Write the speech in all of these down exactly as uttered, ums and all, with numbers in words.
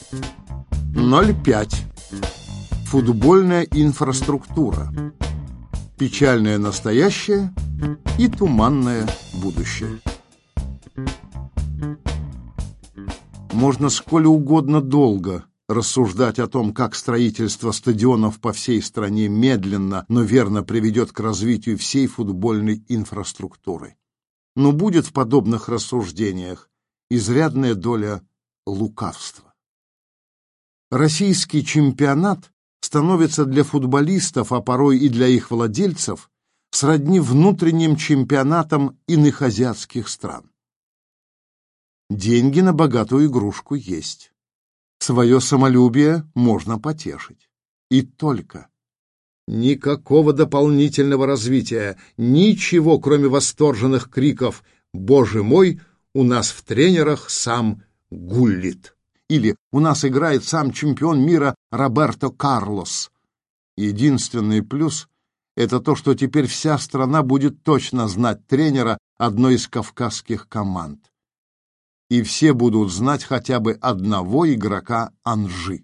ноль пять. Футбольная инфраструктура. Печальное настоящее и туманное будущее. Можно сколь угодно долго рассуждать о том, как строительство стадионов по всей стране медленно, но верно приведет к развитию всей футбольной инфраструктуры. Но будет в подобных рассуждениях изрядная доля лукавства. Российский чемпионат становится для футболистов, а порой и для их владельцев, сродни внутренним чемпионатам иных азиатских стран. Деньги на богатую игрушку есть. Свое самолюбие можно потешить. И только. Никакого дополнительного развития, ничего, кроме восторженных криков «Боже мой, у нас в тренерах сам Гуллит!» Или «У нас играет сам чемпион мира Роберто Карлос». Единственный плюс — это то, что теперь вся страна будет точно знать тренера одной из кавказских команд. И все будут знать хотя бы одного игрока Анжи.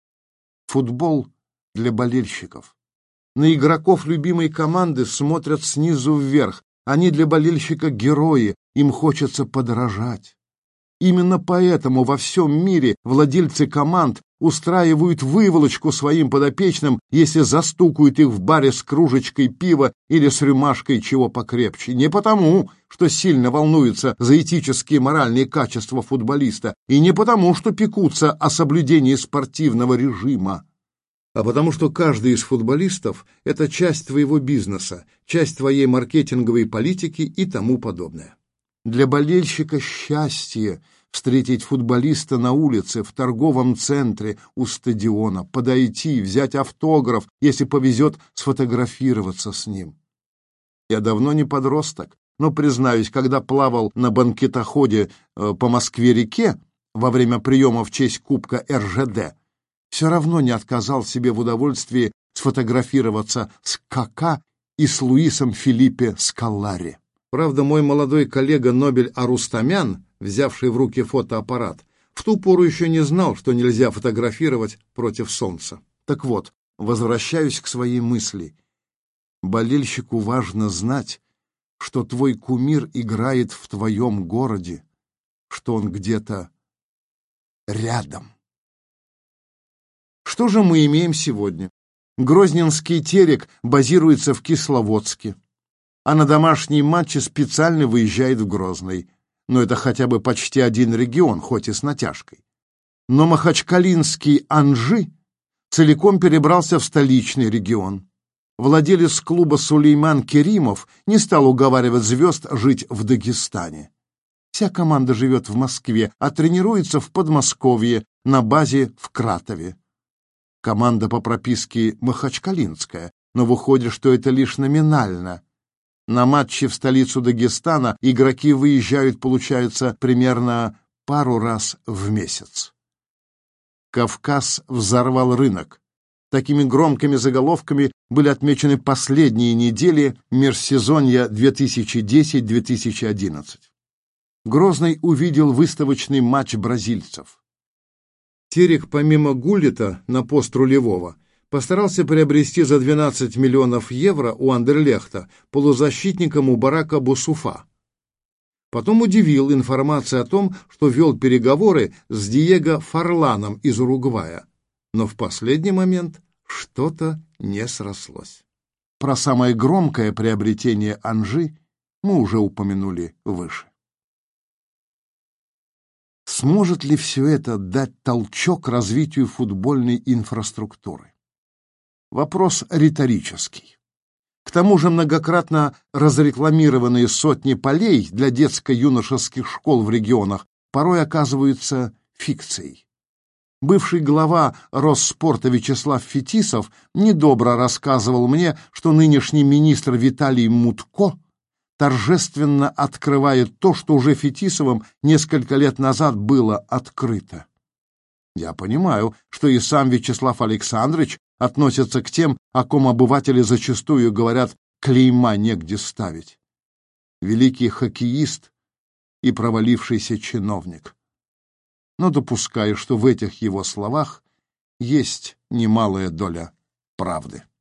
Футбол для болельщиков. На игроков любимой команды смотрят снизу вверх. Они для болельщика герои, им хочется подражать. Именно поэтому во всем мире владельцы команд устраивают выволочку своим подопечным, если застукают их в баре с кружечкой пива или с рюмашкой чего покрепче. Не потому, что сильно волнуются за этические и моральные качества футболиста, и не потому, что пекутся о соблюдении спортивного режима, а потому что каждый из футболистов – это часть твоего бизнеса, часть твоей маркетинговой политики и тому подобное. Для болельщика счастье встретить футболиста на улице, в торговом центре, у стадиона, подойти, взять автограф, если повезет сфотографироваться с ним. Я давно не подросток, но, признаюсь, когда плавал на банкетоходе э, по Москве-реке во время приема в честь Кубка эр жэ дэ, все равно не отказал себе в удовольствии сфотографироваться с Кака и с Луисом Филиппе Скаллари. Правда, мой молодой коллега Нобель Арустамян, взявший в руки фотоаппарат, в ту пору еще не знал, что нельзя фотографировать против солнца. Так вот, возвращаюсь к своей мысли. Болельщику важно знать, что твой кумир играет в твоем городе, что он где-то рядом. Что же мы имеем сегодня? Грозненский Терек базируется в Кисловодске, а на домашние матчи специально выезжает в Грозный. Но это хотя бы почти один регион, хоть и с натяжкой. Но махачкалинский Анжи целиком перебрался в столичный регион. Владелец клуба Сулейман Керимов не стал уговаривать звезд жить в Дагестане. Вся команда живет в Москве, а тренируется в Подмосковье на базе в Кратове. Команда по прописке махачкалинская, но выходит, что это лишь номинально. На матчи в столицу Дагестана игроки выезжают, получается, примерно пару раз в месяц. Кавказ взорвал рынок. Такими громкими заголовками были отмечены последние недели межсезонья две тысячи десять — две тысячи одиннадцать. Грозный увидел выставочный матч бразильцев. Терек, помимо Гуллита на пост рулевого, постарался приобрести за двенадцать миллионов евро у Андерлехта полузащитника Мубарака Босуфа. Потом удивил информацией о том, что вел переговоры с Диего Форланом из Уругвая. Но в последний момент что-то не срослось. Про самое громкое приобретение Анжи мы уже упомянули выше. Сможет ли все это дать толчок развитию футбольной инфраструктуры? Вопрос риторический. К тому же многократно разрекламированные сотни полей для детско-юношеских школ в регионах порой оказываются фикцией. Бывший глава Росспорта Вячеслав Фетисов недобро рассказывал мне, что нынешний министр Виталий Мутко торжественно открывает то, что уже Фетисовым несколько лет назад было открыто. Я понимаю, что и сам Вячеслав Александрович относится к тем, о ком обыватели зачастую говорят, клейма негде ставить. Великий хоккеист и провалившийся чиновник. но допускаю, что в этих его словах есть немалая доля правды.